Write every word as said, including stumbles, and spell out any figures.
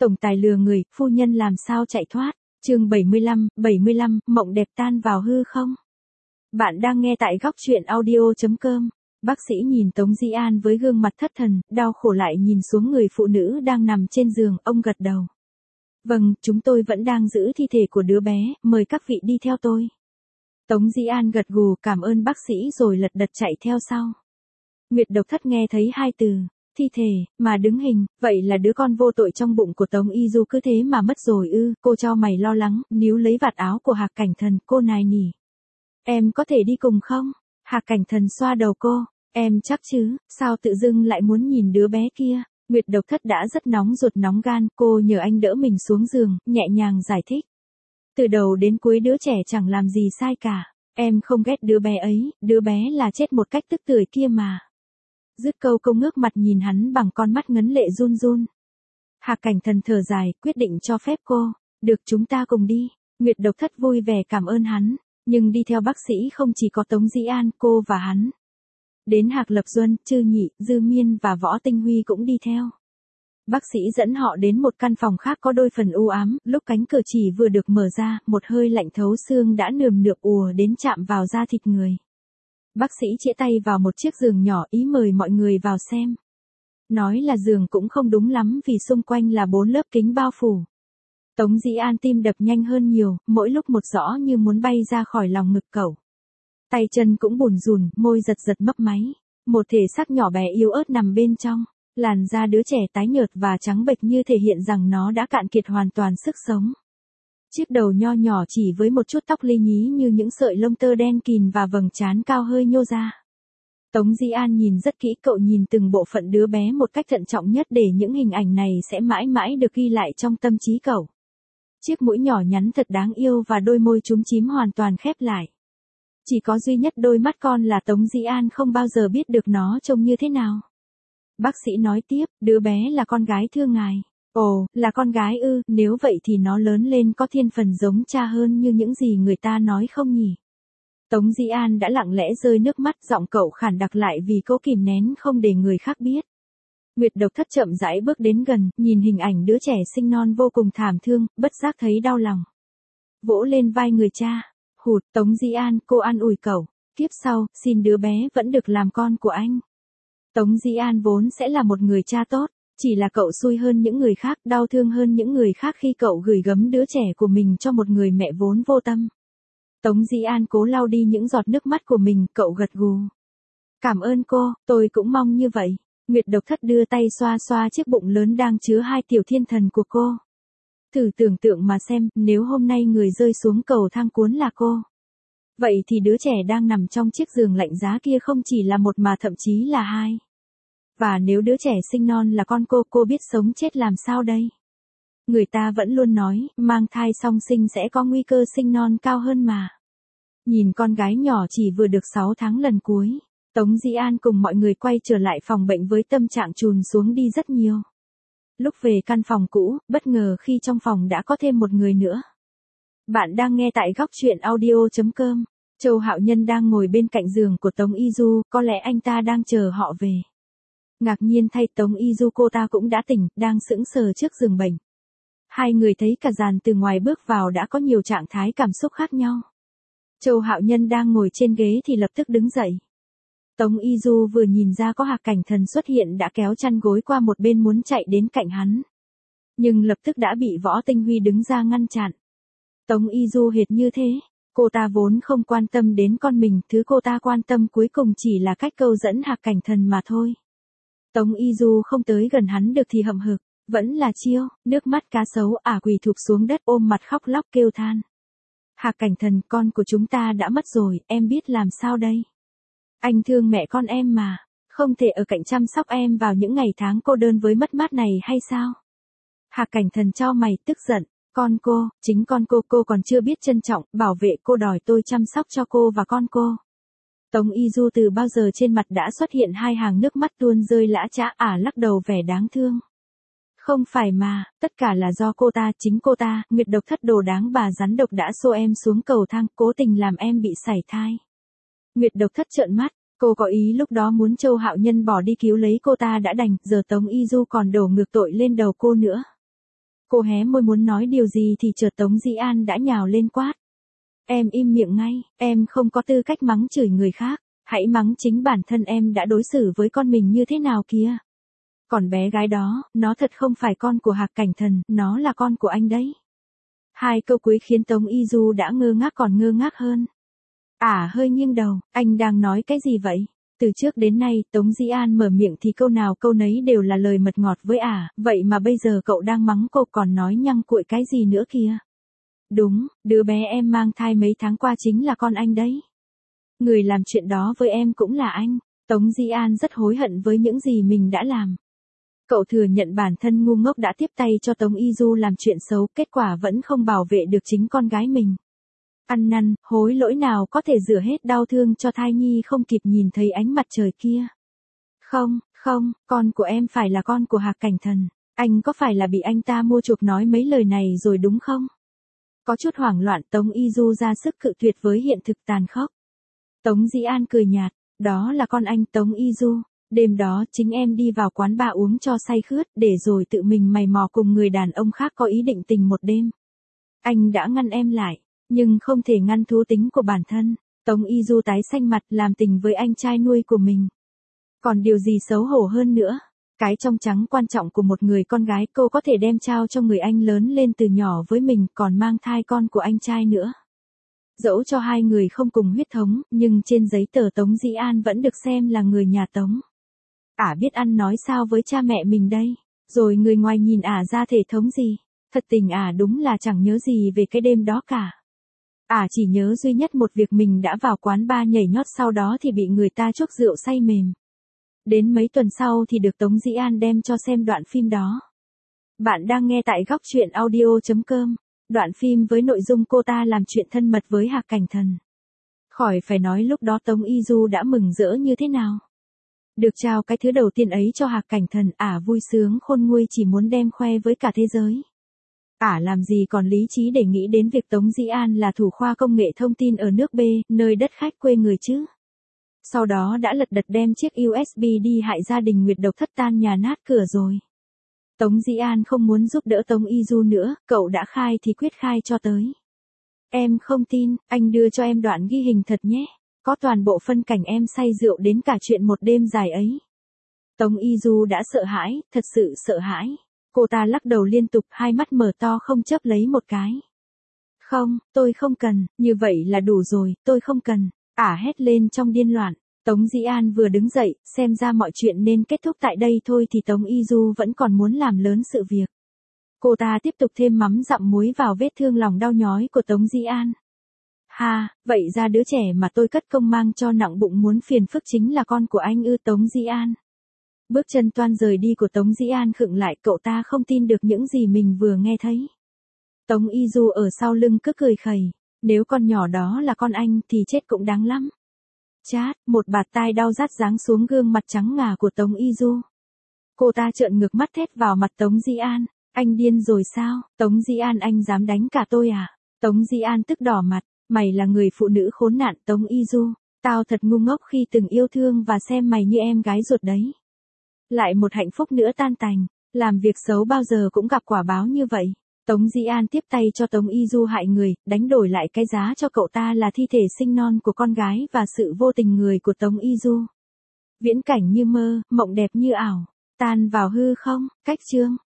Tổng tài lừa người, phu nhân làm sao chạy thoát. Chương bảy mươi lăm, bảy mươi lăm, mộng đẹp tan vào hư không. Bạn đang nghe tại góc truyện audio chấm com. Bác sĩ nhìn Tống Di An với gương mặt thất thần, đau khổ lại nhìn xuống người phụ nữ đang nằm trên giường, ông gật đầu. Vâng, chúng tôi vẫn đang giữ thi thể của đứa bé, mời các vị đi theo tôi. Tống Di An gật gù cảm ơn bác sĩ rồi lật đật chạy theo sau. Nguyệt Độc Thất nghe thấy hai từ, thi thể, mà đứng hình, vậy là đứa con vô tội trong bụng của Tống Y Du cứ thế mà mất rồi ư, cô cho mày lo lắng, níu lấy vạt áo của Hạc Cảnh Thần, cô nài nỉ. Em có thể đi cùng không? Hạc Cảnh Thần xoa đầu cô, em chắc chứ, sao tự dưng lại muốn nhìn đứa bé kia? Nguyệt Độc Thất đã rất nóng ruột nóng gan, cô nhờ anh đỡ mình xuống giường, nhẹ nhàng giải thích. Từ đầu đến cuối đứa trẻ chẳng làm gì sai cả, em không ghét đứa bé ấy, đứa bé là chết một cách tức tưởi kia mà. Dứt câu cô ngước mặt nhìn hắn bằng con mắt ngấn lệ run run. Hạc Cảnh Thần thở dài, quyết định cho phép cô. Được, chúng ta cùng đi. Nguyệt Độc Thất vui vẻ cảm ơn hắn, nhưng đi theo bác sĩ không chỉ có Tống Di An, cô và hắn. Đến Hạc Lập Duân, Trư Nhị, Dư Miên và Võ Tinh Huy cũng đi theo. Bác sĩ dẫn họ đến một căn phòng khác có đôi phần u ám, lúc cánh cửa chỉ vừa được mở ra, một hơi lạnh thấu xương đã nườm nượp ùa đến chạm vào da thịt người. Bác sĩ chĩa tay vào một chiếc giường nhỏ ý mời mọi người vào xem. Nói là giường cũng không đúng lắm vì xung quanh là bốn lớp kính bao phủ. Tống Di An tim đập nhanh hơn nhiều, mỗi lúc một rõ như muốn bay ra khỏi lòng ngực cậu. Tay chân cũng bủn rủn, môi giật giật mấp máy. Một thể xác nhỏ bé yếu ớt nằm bên trong. Làn da đứa trẻ tái nhợt và trắng bệch như thể hiện rằng nó đã cạn kiệt hoàn toàn sức sống. Chiếc đầu nho nhỏ chỉ với một chút tóc lê nhí như những sợi lông tơ đen kìn và vầng trán cao hơi nhô ra. Tống Di An nhìn rất kỹ, cậu nhìn từng bộ phận đứa bé một cách thận trọng nhất để những hình ảnh này sẽ mãi mãi được ghi lại trong tâm trí cậu. Chiếc mũi nhỏ nhắn thật đáng yêu và đôi môi chúm chím hoàn toàn khép lại. Chỉ có duy nhất đôi mắt con là Tống Di An không bao giờ biết được nó trông như thế nào. Bác sĩ nói tiếp, đứa bé là con gái thưa ngài. Ồ, là con gái ư, nếu vậy thì nó lớn lên có thiên phần giống cha hơn như những gì người ta nói không nhỉ? Tống Di An đã lặng lẽ rơi nước mắt, giọng cậu khản đặc lại vì cô kìm nén không để người khác biết. Nguyệt Độc Thất chậm rãi bước đến gần, nhìn hình ảnh đứa trẻ sinh non vô cùng thảm thương, bất giác thấy đau lòng. Vỗ lên vai người cha, hụt, Tống Di An, cô an ủi cậu, kiếp sau, xin đứa bé vẫn được làm con của anh. Tống Di An vốn sẽ là một người cha tốt. Chỉ là cậu xui hơn những người khác, đau thương hơn những người khác khi cậu gửi gắm đứa trẻ của mình cho một người mẹ vốn vô tâm. Tống Di An cố lau đi những giọt nước mắt của mình, cậu gật gù. Cảm ơn cô, tôi cũng mong như vậy. Nguyệt Độc Thất đưa tay xoa xoa chiếc bụng lớn đang chứa hai tiểu thiên thần của cô. Thử tưởng tượng mà xem, nếu hôm nay người rơi xuống cầu thang cuốn là cô. Vậy thì đứa trẻ đang nằm trong chiếc giường lạnh giá kia không chỉ là một mà thậm chí là hai. Và nếu đứa trẻ sinh non là con cô, cô biết sống chết làm sao đây? Người ta vẫn luôn nói, mang thai song sinh sẽ có nguy cơ sinh non cao hơn mà. Nhìn con gái nhỏ chỉ vừa được sáu tháng lần cuối, Tống Di An cùng mọi người quay trở lại phòng bệnh với tâm trạng trùn xuống đi rất nhiều. Lúc về căn phòng cũ, bất ngờ khi trong phòng đã có thêm một người nữa. Bạn đang nghe tại góc truyện audio chấm com. Châu Hạo Nhân đang ngồi bên cạnh giường của Tống Y Du, có lẽ anh ta đang chờ họ về. Ngạc nhiên thay, Tống Y Du cô ta cũng đã tỉnh, đang sững sờ trước giường bệnh. Hai người thấy cả dàn từ ngoài bước vào đã có nhiều trạng thái cảm xúc khác nhau. Châu Hạo Nhân đang ngồi trên ghế thì lập tức đứng dậy. Tống Y Du vừa nhìn ra có Hạc Cảnh Thần xuất hiện đã kéo chăn gối qua một bên muốn chạy đến cạnh hắn. Nhưng lập tức đã bị Võ Tinh Huy đứng ra ngăn chặn. Tống Y Du hệt như thế. Cô ta vốn không quan tâm đến con mình, thứ cô ta quan tâm cuối cùng chỉ là cách câu dẫn Hạc Cảnh Thần mà thôi. Tống Y Du không tới gần hắn được thì hậm hực, vẫn là chiêu, nước mắt cá sấu ả quỳ thụp xuống đất ôm mặt khóc lóc kêu than. Hạc Cảnh Thần, con của chúng ta đã mất rồi, em biết làm sao đây? Anh thương mẹ con em mà, không thể ở cạnh chăm sóc em vào những ngày tháng cô đơn với mất mát này hay sao? Hạc Cảnh Thần chau mày tức giận, con cô, chính con cô cô còn chưa biết trân trọng, bảo vệ cô đòi tôi chăm sóc cho cô và con cô. Tống Y Du từ bao giờ trên mặt đã xuất hiện hai hàng nước mắt tuôn rơi lã chã, ả lắc đầu vẻ đáng thương. Không phải mà, tất cả là do cô ta, chính cô ta, Nguyệt Độc Thất đồ đáng bà rắn độc đã xô em xuống cầu thang, cố tình làm em bị sảy thai. Nguyệt Độc Thất trợn mắt, cô có ý lúc đó muốn Châu Hạo Nhân bỏ đi cứu lấy cô ta đã đành, giờ Tống Y Du còn đổ ngược tội lên đầu cô nữa. Cô hé môi muốn nói điều gì thì chợt Tống Dĩ An đã nhào lên quát. Em im miệng ngay, em không có tư cách mắng chửi người khác, hãy mắng chính bản thân em đã đối xử với con mình như thế nào kìa. Còn bé gái đó, nó thật không phải con của Hạc Cảnh Thần, nó là con của anh đấy. Hai câu cuối khiến Tống Y Du đã ngơ ngác còn ngơ ngác hơn. Ả hơi nghiêng đầu, anh đang nói cái gì vậy? Từ trước đến nay, Tống Dĩ An mở miệng thì câu nào câu nấy đều là lời mật ngọt với Ả, vậy mà bây giờ cậu đang mắng cô còn nói nhăng cuội cái gì nữa kìa? Đúng, đứa bé em mang thai mấy tháng qua chính là con anh đấy. Người làm chuyện đó với em cũng là anh. Tống Dĩ An rất hối hận với những gì mình đã làm. Cậu thừa nhận bản thân ngu ngốc đã tiếp tay cho Tống Y Du làm chuyện xấu, kết quả vẫn không bảo vệ được chính con gái mình. Ăn năn, hối lỗi nào có thể rửa hết đau thương cho thai nhi không kịp nhìn thấy ánh mặt trời kia. Không, không, con của em phải là con của Hạc Cảnh Thần. Anh có phải là bị anh ta mua chuộc nói mấy lời này rồi đúng không? Có chút hoảng loạn Tống Y Du ra sức cự tuyệt với hiện thực tàn khốc. Tống Dĩ An cười nhạt, đó là con anh Tống Y Du. Đêm đó chính em đi vào quán bar uống cho say khướt để rồi tự mình mày mò cùng người đàn ông khác có ý định tình một đêm. Anh đã ngăn em lại, nhưng không thể ngăn thú tính của bản thân. Tống Y Du tái xanh mặt làm tình với anh trai nuôi của mình. Còn điều gì xấu hổ hơn nữa? Cái trong trắng quan trọng của một người con gái cô có thể đem trao cho người anh lớn lên từ nhỏ với mình còn mang thai con của anh trai nữa. Dẫu cho hai người không cùng huyết thống, nhưng trên giấy tờ Tống Dĩ An vẫn được xem là người nhà Tống. Ả biết ăn nói sao với cha mẹ mình đây, rồi người ngoài nhìn Ả ra thể thống gì, thật tình Ả đúng là chẳng nhớ gì về cái đêm đó cả. Ả chỉ nhớ duy nhất một việc mình đã vào quán bar nhảy nhót sau đó thì bị người ta chuốc rượu say mềm. Đến mấy tuần sau thì được Tống Dĩ An đem cho xem đoạn phim đó. Bạn đang nghe tại góc truyện audio chấm com, đoạn phim với nội dung cô ta làm chuyện thân mật với Hạc Cảnh Thần. Khỏi phải nói lúc đó Tống Y Du đã mừng rỡ như thế nào. Được trao cái thứ đầu tiên ấy cho Hạc Cảnh Thần, Ả vui sướng khôn nguôi chỉ muốn đem khoe với cả thế giới. Ả làm gì còn lý trí để nghĩ đến việc Tống Dĩ An là thủ khoa công nghệ thông tin ở nước B, nơi đất khách quê người chứ. Sau đó đã lật đật đem chiếc u ét bê đi hại gia đình Nguyệt Độc thất tan nhà nát cửa rồi. Tống Dĩ An không muốn giúp đỡ Tống Y Du nữa, cậu đã khai thì quyết khai cho tới. Em không tin, anh đưa cho em đoạn ghi hình thật nhé. Có toàn bộ phân cảnh em say rượu đến cả chuyện một đêm dài ấy. Tống Y Du đã sợ hãi, thật sự sợ hãi. Cô ta lắc đầu liên tục, hai mắt mở to không chớp lấy một cái. Không, tôi không cần, như vậy là đủ rồi, tôi không cần. Ả hét lên trong điên loạn. Tống Dĩ An vừa đứng dậy, xem ra mọi chuyện nên kết thúc tại đây thôi thì Tống Y Du vẫn còn muốn làm lớn sự việc. Cô ta tiếp tục thêm mắm dặm muối vào vết thương lòng đau nhói của Tống Dĩ An. Ha, vậy ra đứa trẻ mà tôi cất công mang cho nặng bụng muốn phiền phức chính là con của anh ư? Tống Dĩ An. Bước chân toan rời đi của Tống Dĩ An khựng lại, cậu ta không tin được những gì mình vừa nghe thấy. Tống Y Du ở sau lưng cứ cười khẩy, nếu con nhỏ đó là con anh thì chết cũng đáng lắm. Chát, một bạt tai đau rát giáng xuống gương mặt trắng ngà của Tống Y Du. Cô ta trợn ngược mắt thét vào mặt Tống Dĩ An, anh điên rồi sao? Tống Dĩ An, anh dám đánh cả tôi à? Tống Dĩ An tức đỏ mặt, mày là người phụ nữ khốn nạn. Tống Y Du, tao thật ngu ngốc khi từng yêu thương và xem mày như em gái ruột đấy. Lại một hạnh phúc nữa tan tành, làm việc xấu bao giờ cũng gặp quả báo như vậy. Tống Dĩ An tiếp tay cho Tống Y Du hại người, đánh đổi lại cái giá cho cậu ta là thi thể sinh non của con gái và sự vô tình người của Tống Y Du. Viễn cảnh như mơ, mộng đẹp như ảo, tan vào hư không. Cách chương